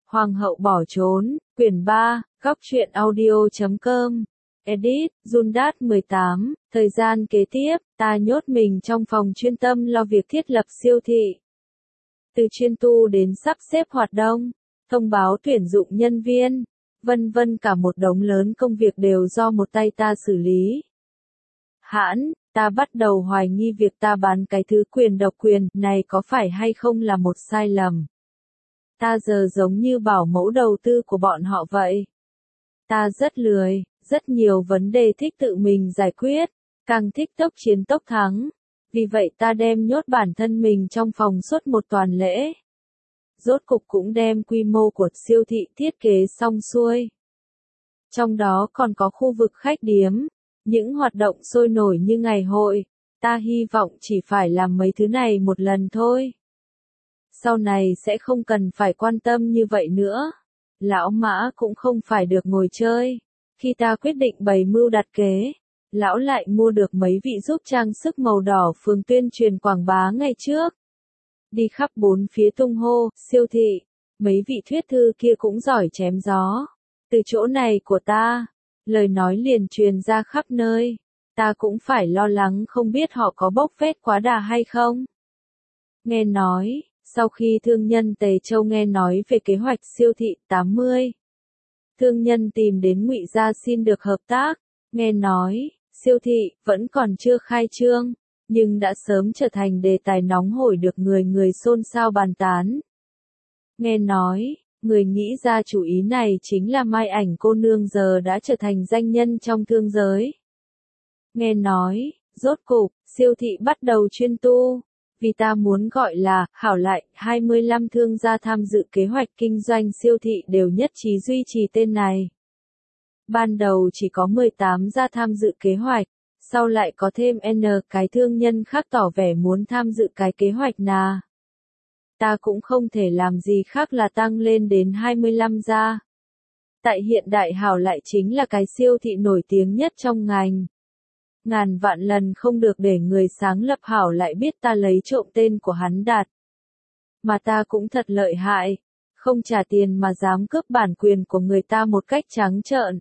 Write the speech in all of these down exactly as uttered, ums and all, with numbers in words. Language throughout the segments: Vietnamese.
Hoàng hậu bỏ trốn, quyển ba, góc truyện audio chấm com. Edit, Jundat mười tám, thời gian kế tiếp, ta nhốt mình trong phòng chuyên tâm lo việc thiết lập siêu thị. Từ chuyên tu đến sắp xếp hoạt động, thông báo tuyển dụng nhân viên, vân vân cả một đống lớn công việc đều do một tay ta xử lý. Hãn, ta bắt đầu hoài nghi việc ta bán cái thứ quyền độc quyền này có phải hay không là một sai lầm. Ta giờ giống như bảo mẫu đầu tư của bọn họ vậy. Ta rất lười, rất nhiều vấn đề thích tự mình giải quyết, càng thích tốc chiến tốc thắng. Vì vậy ta đem nhốt bản thân mình trong phòng suốt một tuần lễ. Rốt cục cũng đem quy mô của siêu thị thiết kế xong xuôi. Trong đó còn có khu vực khách điếm, những hoạt động sôi nổi như ngày hội, ta hy vọng chỉ phải làm mấy thứ này một lần thôi. Sau này sẽ không cần phải quan tâm như vậy nữa. Lão Mã cũng không phải được ngồi chơi. Khi ta quyết định bày mưu đặt kế, lão lại mua được mấy vị giúp trang sức màu đỏ phường tuyên truyền quảng bá ngày trước. Đi khắp bốn phía tung hô, siêu thị, mấy vị thuyết thư kia cũng giỏi chém gió. Từ chỗ này của ta, lời nói liền truyền ra khắp nơi. Ta cũng phải lo lắng không biết họ có bốc phét quá đà hay không. Nghe nói, sau khi thương nhân Tề Châu nghe nói về kế hoạch siêu thị tám mươi, thương nhân tìm đến Ngụy Gia xin được hợp tác. Nghe nói, siêu thị vẫn còn chưa khai trương, nhưng đã sớm trở thành đề tài nóng hổi được người người xôn xao bàn tán. Nghe nói, người nghĩ ra chủ ý này chính là Mai Ảnh cô nương giờ đã trở thành danh nhân trong thương giới. Nghe nói, rốt cục, siêu thị bắt đầu chuyên tu. Vì ta muốn gọi là, hảo lại, hai mươi lăm thương gia tham dự kế hoạch kinh doanh siêu thị đều nhất trí duy trì tên này. Ban đầu chỉ có mười tám gia tham dự kế hoạch, sau lại có thêm N cái thương nhân khác tỏ vẻ muốn tham dự cái kế hoạch nà. Ta cũng không thể làm gì khác là tăng lên đến hai mươi lăm gia. Tại hiện đại hảo lại chính là cái siêu thị nổi tiếng nhất trong ngành. Ngàn vạn lần không được để người sáng lập hảo lại biết ta lấy trộm tên của hắn đặt. Mà ta cũng thật lợi hại, không trả tiền mà dám cướp bản quyền của người ta một cách trắng trợn.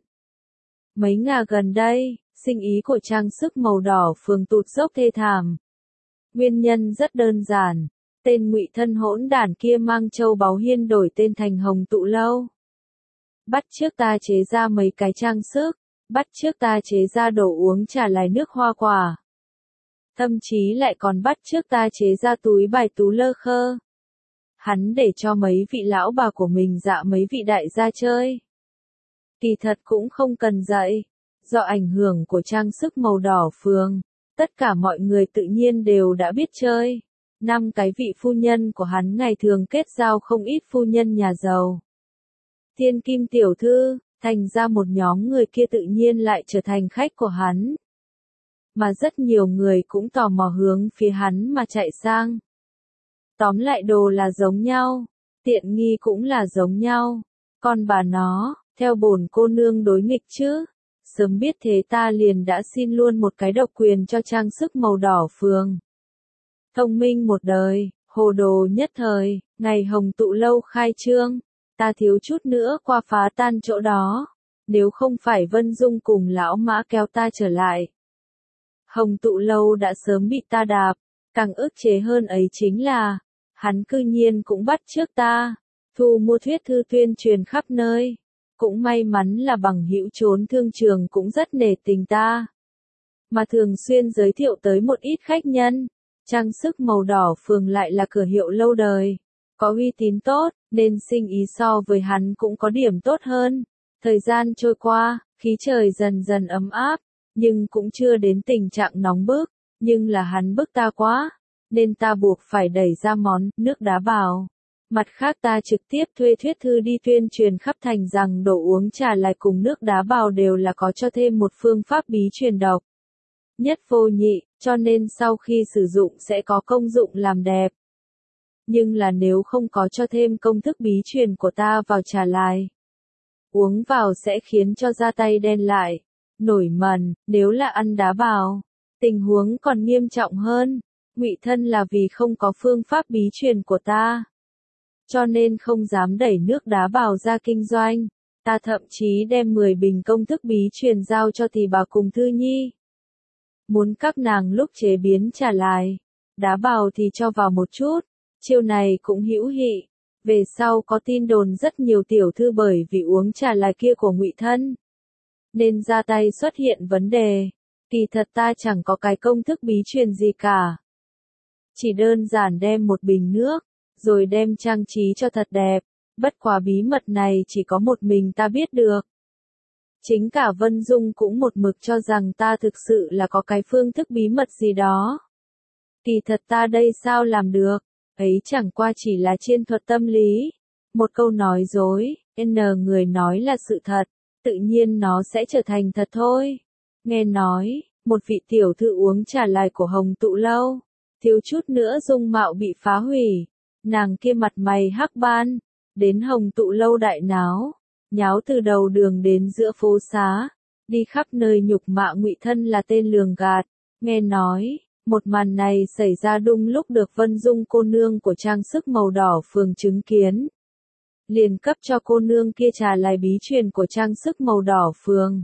Mấy ngày gần đây, sinh ý của trang sức màu đỏ phường tụt dốc thê thảm. Nguyên nhân rất đơn giản, tên Ngụy thân hỗn đản kia mang châu báu hiên đổi tên thành Hồng Tụ Lâu. Bắt chước ta chế ra mấy cái trang sức. Bắt chước ta chế ra đồ uống trà lài nước hoa quả. Thậm chí lại còn bắt chước ta chế ra túi bài tú lơ khơ. Hắn để cho mấy vị lão bà của mình dạ mấy vị đại gia chơi. Kỳ thật cũng không cần dạy. Do ảnh hưởng của trang sức màu đỏ phường, tất cả mọi người tự nhiên đều đã biết chơi. Năm cái vị phu nhân của hắn ngày thường kết giao không ít phu nhân nhà giàu. Thiên kim tiểu thư. Thành ra một nhóm người kia tự nhiên lại trở thành khách của hắn. Mà rất nhiều người cũng tò mò hướng phía hắn mà chạy sang. Tóm lại đồ là giống nhau, tiện nghi cũng là giống nhau. Còn bà nó, theo bổn cô nương đối nghịch chứ. Sớm biết thế ta liền đã xin luôn một cái độc quyền cho trang sức màu đỏ phường. Thông minh một đời, hồ đồ nhất thời, ngày Hồng Tụ Lâu khai trương. Ta thiếu chút nữa qua phá tan chỗ đó, nếu không phải Vân Dung cùng lão Mã kéo ta trở lại. Hồng Tụ Lâu đã sớm bị ta đạp, càng ức chế hơn ấy chính là, hắn cư nhiên cũng bắt chước ta, thu mua thuyết thư tuyên truyền khắp nơi. Cũng may mắn là bằng hữu trốn thương trường cũng rất nể tình ta. Mà thường xuyên giới thiệu tới một ít khách nhân, trang sức màu đỏ phường lại là cửa hiệu lâu đời. Có uy tín tốt, nên sinh ý so với hắn cũng có điểm tốt hơn. Thời gian trôi qua, khí trời dần dần ấm áp, nhưng cũng chưa đến tình trạng nóng bức, nhưng là hắn bức ta quá, nên ta buộc phải đẩy ra món nước đá bào. Mặt khác ta trực tiếp thuê thuyết thư đi tuyên truyền khắp thành rằng đồ uống trà lài cùng nước đá bào đều là có cho thêm một phương pháp bí truyền độc. Nhất vô nhị, cho nên sau khi sử dụng sẽ có công dụng làm đẹp. Nhưng là nếu không có cho thêm công thức bí truyền của ta vào trà lài, uống vào sẽ khiến cho da tay đen lại, nổi mẩn. Nếu là ăn đá bào, tình huống còn nghiêm trọng hơn. Ngụy thân là vì không có phương pháp bí truyền của ta. cho nên không dám đẩy nước đá bào ra kinh doanh. Ta thậm chí đem mười bình công thức bí truyền giao cho tỷ bà cùng Thư Nhi. Muốn các nàng lúc chế biến trà lại, đá bào thì cho vào một chút, chiêu này cũng hữu hiệu. Về sau có tin đồn rất nhiều tiểu thư bởi vì uống trà lại kia của Ngụy Thân, nên ra tay xuất hiện vấn đề. Kỳ thật ta chẳng có cái công thức bí truyền gì cả. Chỉ đơn giản đem một bình nước, rồi đem trang trí cho thật đẹp. Bất quá bí mật này chỉ có một mình ta biết được. Chính cả Vân Dung cũng một mực cho rằng ta thực sự là có cái phương thức bí mật gì đó. Kỳ thật ta đây sao làm được, ấy chẳng qua chỉ là chiên thuật tâm lý. Một câu nói dối, N người nói là sự thật, tự nhiên nó sẽ trở thành thật thôi. Nghe nói, một vị tiểu thư uống trà lại của Hồng Tụ Lâu, thiếu chút nữa dung mạo bị phá hủy. Nàng kia mặt mày hắc ban, đến Hồng Tụ Lâu đại náo, nháo từ đầu đường đến giữa phố xá, đi khắp nơi nhục mạ Ngụy Thân là tên lường gạt. Nghe nói, một màn này xảy ra đúng lúc được Vân Dung cô nương của trang sức màu đỏ phường chứng kiến. Liền cấp cho cô nương kia trà lại bí truyền của trang sức màu đỏ phường.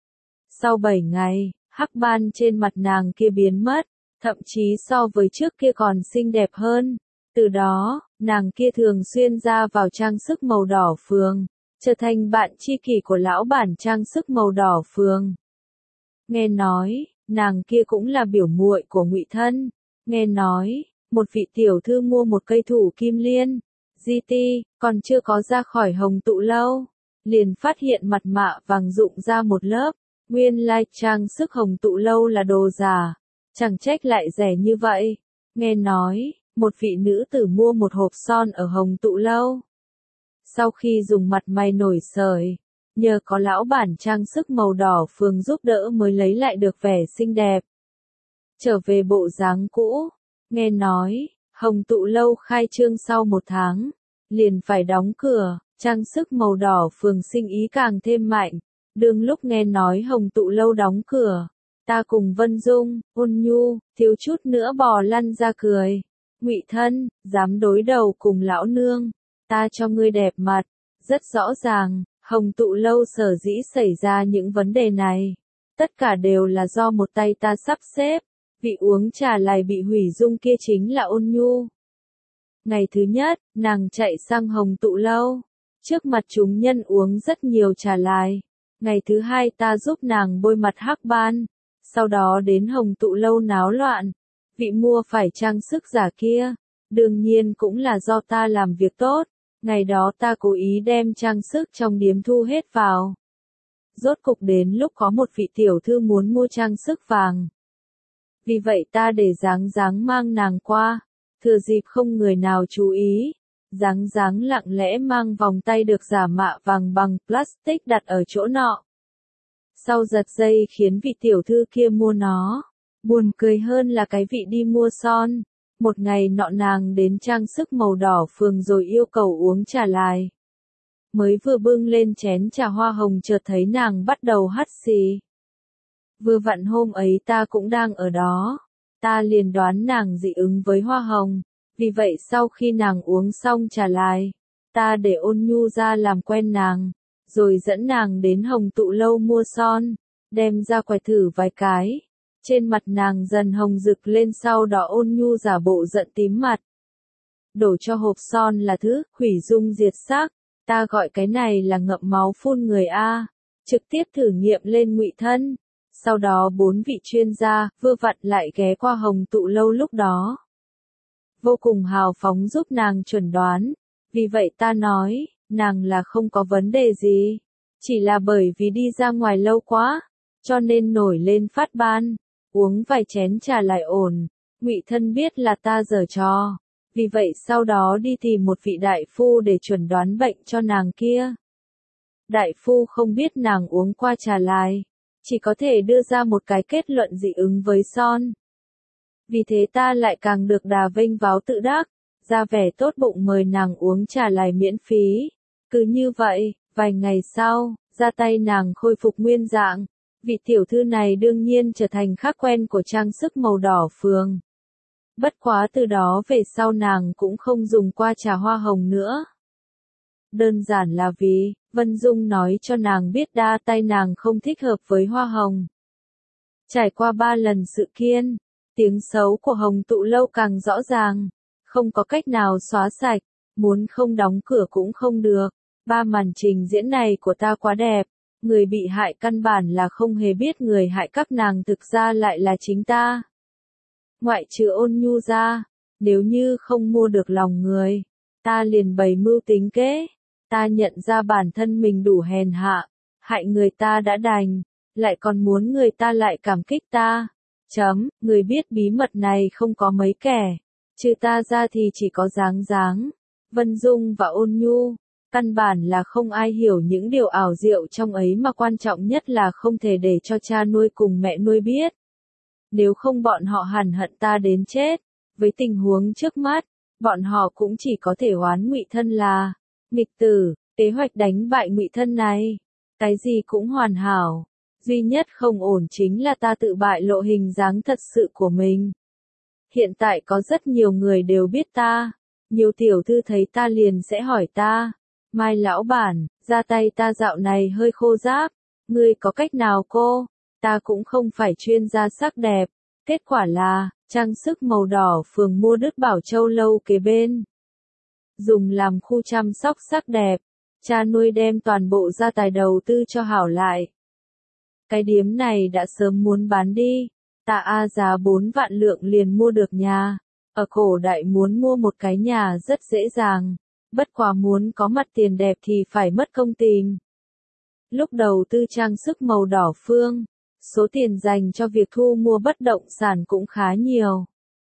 Sau bảy ngày, hắc ban trên mặt nàng kia biến mất, thậm chí so với trước kia còn xinh đẹp hơn. Từ đó, nàng kia thường xuyên ra vào trang sức màu đỏ phường, trở thành bạn tri kỷ của lão bản trang sức màu đỏ phường. Nghe nói, nàng kia cũng là biểu muội của Ngụy Thân. Nghe nói, một vị tiểu thư mua một cây thủ kim liên, giê tê, còn chưa có ra khỏi Hồng Tụ Lâu, liền phát hiện mặt mạ vàng rụng ra một lớp. Nguyên lai trang sức Hồng Tụ Lâu là đồ giả, chẳng trách lại rẻ như vậy. Nghe nói, một vị nữ tử mua một hộp son ở Hồng Tụ Lâu. Sau khi dùng mặt mày nổi sởi, nhờ có lão bản trang sức màu đỏ phường giúp đỡ mới lấy lại được vẻ xinh đẹp. Trở về bộ dáng cũ, nghe nói, Hồng Tụ Lâu khai trương sau một tháng, liền phải đóng cửa, trang sức màu đỏ phường sinh ý càng thêm mạnh. Đương lúc nghe nói Hồng Tụ Lâu đóng cửa, ta cùng Vân Dung, Ôn Nhu, thiếu chút nữa bò lăn ra cười. Ngụy Thân, dám đối đầu cùng lão nương, ta cho ngươi đẹp mặt. Rất rõ ràng, Hồng Tụ Lâu sở dĩ xảy ra những vấn đề này, tất cả đều là do một tay ta sắp xếp. Vị uống trà lại bị hủy dung kia chính là Ôn Nhu. Ngày thứ nhất, nàng chạy sang Hồng Tụ Lâu, trước mặt chúng nhân uống rất nhiều trà lại. Ngày thứ hai ta giúp nàng bôi mặt hắc ban, sau đó đến Hồng Tụ Lâu náo loạn. Vị mua phải trang sức giả kia, đương nhiên cũng là do ta làm việc tốt. Ngày đó ta cố ý đem trang sức trong điếm thu hết vào. Rốt cục đến lúc có một vị tiểu thư muốn mua trang sức vàng. Vì vậy ta để dáng dáng mang nàng qua, thừa dịp không người nào chú ý. Dáng dáng lặng lẽ mang vòng tay được giả mạ vàng bằng plastic đặt ở chỗ nọ. Sau giật dây khiến vị tiểu thư kia mua nó. Buồn cười hơn là cái vị đi mua son. Một ngày nọ nàng đến trang sức màu đỏ phường rồi yêu cầu uống trà lại. Mới vừa bưng lên chén trà hoa hồng chợt thấy nàng bắt đầu hắt xì. Vừa vặn hôm ấy ta cũng đang ở đó. Ta liền đoán nàng dị ứng với hoa hồng. Vì vậy sau khi nàng uống xong trà lại, ta để Ôn Nhu ra làm quen nàng, rồi dẫn nàng đến Hồng Tụ Lâu mua son, đem ra quài thử vài cái. Trên mặt nàng dần hồng rực lên, sau đó Ôn Nhu giả bộ giận tím mặt. Đổ cho hộp son là thứ hủy dung diệt xác, ta gọi cái này là ngậm máu phun người a. Trực tiếp thử nghiệm lên Ngụy Thân. Sau đó bốn vị chuyên gia vừa vặn lại ghé qua Hồng Tụ Lâu lúc đó. Vô cùng hào phóng giúp nàng chuẩn đoán. Vì vậy ta nói, nàng là không có vấn đề gì. Chỉ là bởi vì đi ra ngoài lâu quá, cho nên nổi lên phát ban. Uống vài chén trà lại ổn. Ngụy Thân biết là ta giở trò. Vì vậy sau đó đi tìm một vị đại phu để chuẩn đoán bệnh cho nàng kia. Đại phu không biết nàng uống qua trà lại, chỉ có thể đưa ra một cái kết luận dị ứng với son. Vì thế ta lại càng được đà vênh váo tự đắc, ra vẻ tốt bụng mời nàng uống trà lại miễn phí. Cứ như vậy, vài ngày sau, ra tay nàng khôi phục nguyên dạng. Vị tiểu thư này đương nhiên trở thành khách quen của trang sức màu đỏ phường. Bất quá từ đó về sau nàng cũng không dùng qua trà hoa hồng nữa. Đơn giản là vì, Vân Dung nói cho nàng biết đa tay nàng không thích hợp với hoa hồng. Trải qua ba lần sự kiên, tiếng xấu của Hồng Tụ Lâu càng rõ ràng, không có cách nào xóa sạch, muốn không đóng cửa cũng không được. Ba màn trình diễn này của ta quá đẹp, người bị hại căn bản là không hề biết người hại các nàng thực ra lại là chính ta. Ngoại trừ Ôn Nhu ra, nếu như không mua được lòng người, ta liền bày mưu tính kế, ta nhận ra bản thân mình đủ hèn hạ, hại người ta đã đành, lại còn muốn người ta lại cảm kích ta. Chấm, người biết bí mật này không có mấy kẻ, trừ ta ra thì chỉ có Giáng Giáng, Vân Dung và Ôn Nhu. Căn bản là không ai hiểu những điều ảo diệu trong ấy mà quan trọng nhất là không thể để cho cha nuôi cùng mẹ nuôi biết. Nếu không bọn họ hằn hận ta đến chết. Với tình huống trước mắt, bọn họ cũng chỉ có thể oán Ngụy Thân là nghịch tử. Kế hoạch đánh bại Ngụy Thân này, cái gì cũng hoàn hảo. Duy nhất không ổn chính là ta tự bại lộ hình dáng thật sự của mình. Hiện tại có rất nhiều người đều biết ta. Nhiều tiểu thư thấy ta liền sẽ hỏi ta. Mai lão bản, ra tay ta dạo này hơi khô ráp. Ngươi có cách nào cô? Ta cũng không phải chuyên gia sắc đẹp. Kết quả là, trang sức màu đỏ phường mua Đức Bảo Châu lâu kế bên. Dùng làm khu chăm sóc sắc đẹp. Cha nuôi đem toàn bộ gia tài đầu tư cho hảo lại. Cái điếm này đã sớm muốn bán đi. Ta a giá bốn vạn lượng liền mua được nhà. Ở cổ đại muốn mua một cái nhà rất dễ dàng. Bất quá muốn có mặt tiền đẹp thì phải mất công tìm. Lúc đầu tư trang sức màu đỏ phương, số tiền dành cho việc thu mua bất động sản cũng khá nhiều.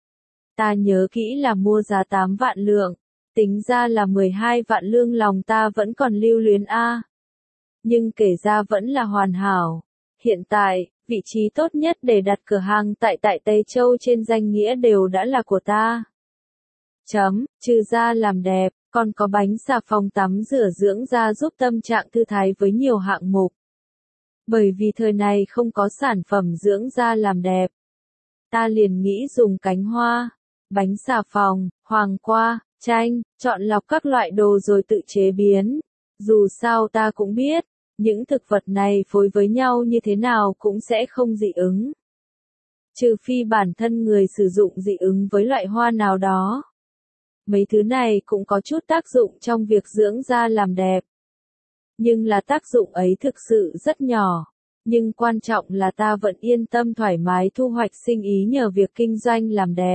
Ta nhớ kỹ là mua giá tám vạn lượng, tính ra là mười hai vạn lương lòng ta vẫn còn lưu luyến a. Nhưng kể ra vẫn là hoàn hảo. Hiện tại, vị trí tốt nhất để đặt cửa hàng tại tại Tây Châu trên danh nghĩa đều đã là của ta. Chấm, trừ ra làm đẹp, còn có bánh xà phòng tắm rửa dưỡng da giúp tâm trạng thư thái với nhiều hạng mục. Bởi vì thời này không có sản phẩm dưỡng da làm đẹp. Ta liền nghĩ dùng cánh hoa, bánh xà phòng, hoàng qua, chanh, chọn lọc các loại đồ rồi tự chế biến. Dù sao ta cũng biết, những thực vật này phối với nhau như thế nào cũng sẽ không dị ứng. Trừ phi bản thân người sử dụng dị ứng với loại hoa nào đó. Mấy thứ này cũng có chút tác dụng trong việc dưỡng da làm đẹp. Nhưng là tác dụng ấy thực sự rất nhỏ. Nhưng quan trọng là ta vẫn yên tâm thoải mái thu hoạch sinh ý nhờ việc kinh doanh làm đẹp.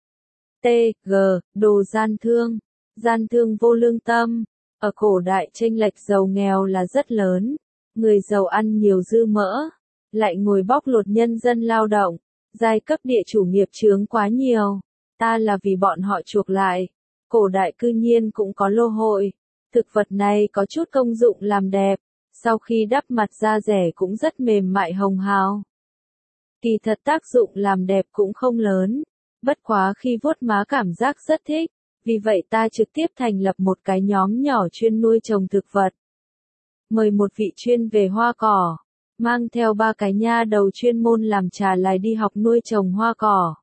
T G Đồ gian thương. Gian thương vô lương tâm. Ở cổ đại chênh lệch giàu nghèo là rất lớn. Người giàu ăn nhiều dư mỡ. Lại ngồi bóc lột nhân dân lao động. Giai cấp địa chủ nghiệp chướng quá nhiều. Ta là vì bọn họ chuộc lại. Cổ đại cư nhiên cũng có lô hội. Thực vật này có chút công dụng làm đẹp. Sau khi đắp mặt da rẻ cũng rất mềm mại hồng hào. Kỳ thật tác dụng làm đẹp cũng không lớn. Bất quá khi vuốt má cảm giác rất thích. Vì vậy ta trực tiếp thành lập một cái nhóm nhỏ chuyên nuôi trồng thực vật. Mời một vị chuyên về hoa cỏ. Mang theo ba cái nha đầu chuyên môn làm trà lại đi học nuôi trồng hoa cỏ.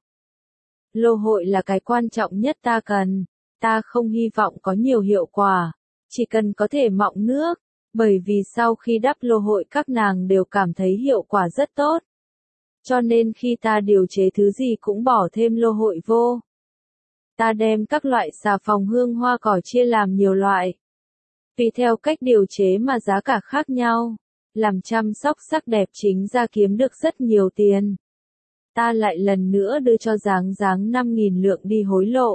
Lô hội là cái quan trọng nhất ta cần. Ta không hy vọng có nhiều hiệu quả. Chỉ cần có thể mọng nước. Bởi vì sau khi đắp lô hội các nàng đều cảm thấy hiệu quả rất tốt. Cho nên khi ta điều chế thứ gì cũng bỏ thêm lô hội vô. Ta đem các loại xà phòng hương hoa cỏ chia làm nhiều loại. Tùy theo cách điều chế mà giá cả khác nhau. Làm chăm sóc sắc đẹp chính ra kiếm được rất nhiều tiền. Ta lại lần nữa đưa cho Giáng Giáng năm nghìn lượng đi hối lộ.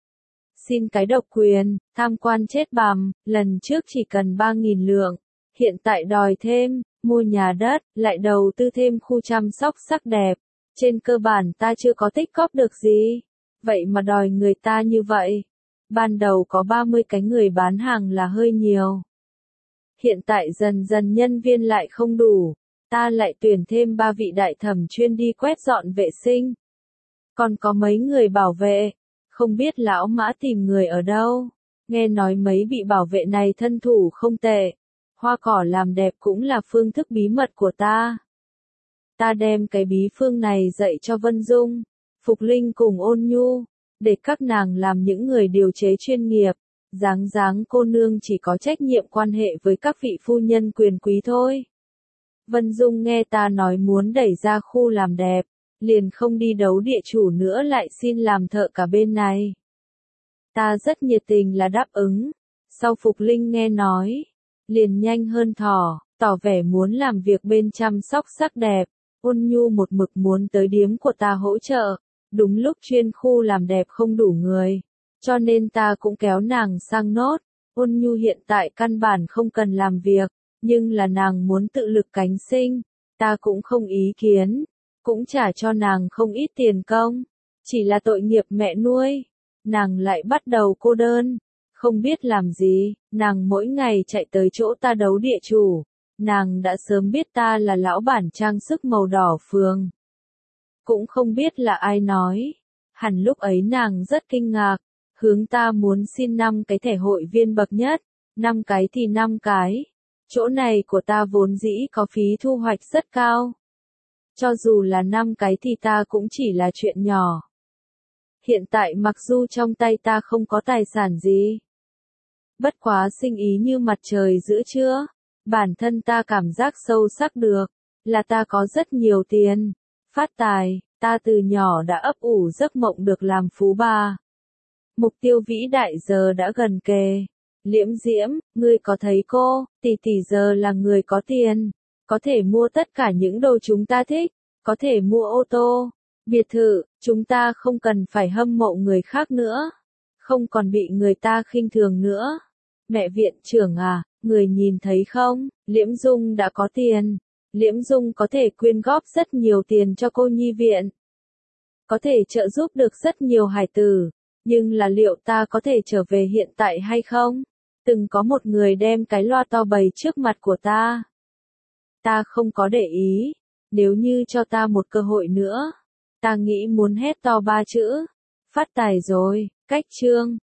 Xin cái độc quyền, tham quan chết bằm, lần trước chỉ cần ba nghìn lượng. Hiện tại đòi thêm, mua nhà đất, lại đầu tư thêm khu chăm sóc sắc đẹp. Trên cơ bản ta chưa có tích cóp được gì. Vậy mà đòi người ta như vậy. Ban đầu có ba mươi cái người bán hàng là hơi nhiều. Hiện tại dần dần nhân viên lại không đủ. Ta lại tuyển thêm ba vị đại thẩm chuyên đi quét dọn vệ sinh. Còn có mấy người bảo vệ. Không biết lão Mã tìm người ở đâu. Nghe nói mấy vị bảo vệ này thân thủ không tệ. Hoa cỏ làm đẹp cũng là phương thức bí mật của ta. Ta đem cái bí phương này dạy cho Vân Dung. Phục Linh cùng Ôn Nhu, để các nàng làm những người điều chế chuyên nghiệp. Dáng dáng cô nương chỉ có trách nhiệm quan hệ với các vị phu nhân quyền quý thôi. Vân Dung nghe ta nói muốn đẩy ra khu làm đẹp, liền không đi đấu địa chủ nữa lại xin làm thợ cả bên này. Ta rất nhiệt tình là đáp ứng. Sau Phục Linh nghe nói, liền nhanh hơn thỏ, tỏ vẻ muốn làm việc bên chăm sóc sắc đẹp. Ôn Nhu một mực muốn tới điếm của ta hỗ trợ. Đúng lúc chuyên khu làm đẹp không đủ người, cho nên ta cũng kéo nàng sang nốt. Ôn Nhu hiện tại căn bản không cần làm việc, nhưng là nàng muốn tự lực cánh sinh, ta cũng không ý kiến, cũng trả cho nàng không ít tiền công. Chỉ là tội nghiệp mẹ nuôi, nàng lại bắt đầu cô đơn, không biết làm gì, nàng mỗi ngày chạy tới chỗ ta đấu địa chủ, nàng đã sớm biết ta là lão bản trang sức màu đỏ phường. Cũng không biết là ai nói, hẳn lúc ấy nàng rất kinh ngạc, hướng ta muốn xin năm cái thẻ hội viên bậc nhất, năm cái thì năm cái. Chỗ này của ta vốn dĩ có phí thu hoạch rất cao. Cho dù là năm cái thì ta cũng chỉ là chuyện nhỏ. Hiện tại mặc dù trong tay ta không có tài sản gì, bất quá sinh ý như mặt trời giữa trưa, bản thân ta cảm giác sâu sắc được, là ta có rất nhiều tiền, phát tài, ta từ nhỏ đã ấp ủ giấc mộng được làm phú bà. Mục tiêu vĩ đại giờ đã gần kề. Liễm Diễm, ngươi có thấy cô, tỷ tỷ giờ là người có tiền, có thể mua tất cả những đồ chúng ta thích, có thể mua ô tô, biệt thự, chúng ta không cần phải hâm mộ người khác nữa, không còn bị người ta khinh thường nữa. Mẹ viện trưởng à, người nhìn thấy không, Liễm Dung đã có tiền, Liễm Dung có thể quyên góp rất nhiều tiền cho cô nhi viện, có thể trợ giúp được rất nhiều hài tử, nhưng là liệu ta có thể trở về hiện tại hay không? Từng có một người đem cái loa to bày trước mặt của ta. Ta không có để ý, nếu như cho ta một cơ hội nữa, ta nghĩ muốn hét to ba chữ, phát tài rồi, cách chương.